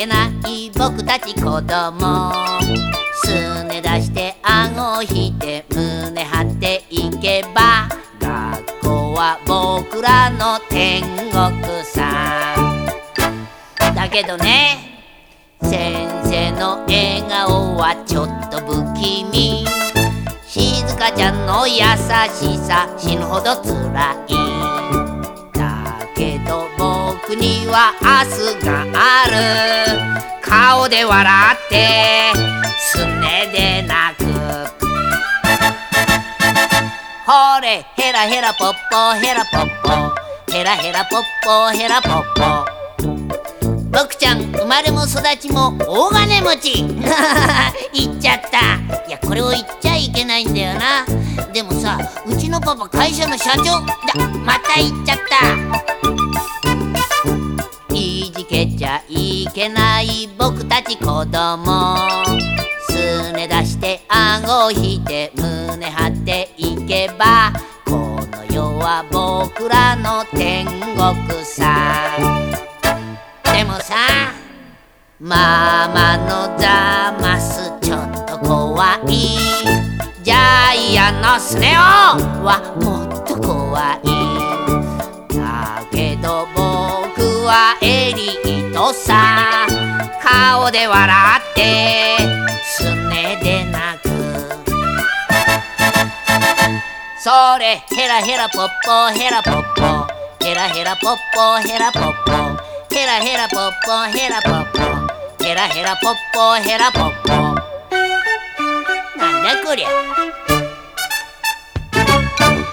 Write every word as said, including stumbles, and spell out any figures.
けない僕たち子供、すね出して顎を引いて胸張っていけば、学校は僕らの天国さ。だけどね、先生の笑顔はちょっと不気味。静香ちゃんの優しさ死ぬほどつらい。だけど僕には明日がある。顔で笑ってすねで泣く。ほれヘラヘラポッポヘラポッポ、ヘラヘラポッポヘラポッポ。僕ちゃん生まれも育ちも大金持ち言っちゃった。いやこれを言っちゃいけないんだよな。でもさ、うちのパパ会社の社長だ。また言っちゃった。いじけちゃいけない僕たち子供、すね出して顎を引いて胸張っていけば、この世は僕らの天国さ。でもさ、ママのザマスちょっと怖い。ジャイアンのスネ夫はもっと怖い。だけど僕はエリートさ。顔で笑ってすねで泣く。それヘラヘラポッポヘラポッポ、ヘラヘラポッポヘラポッポ、ヘラヘラポッポヘラポッポ、ヘラヘラポッポヘラポッポ。なんだこりゃ。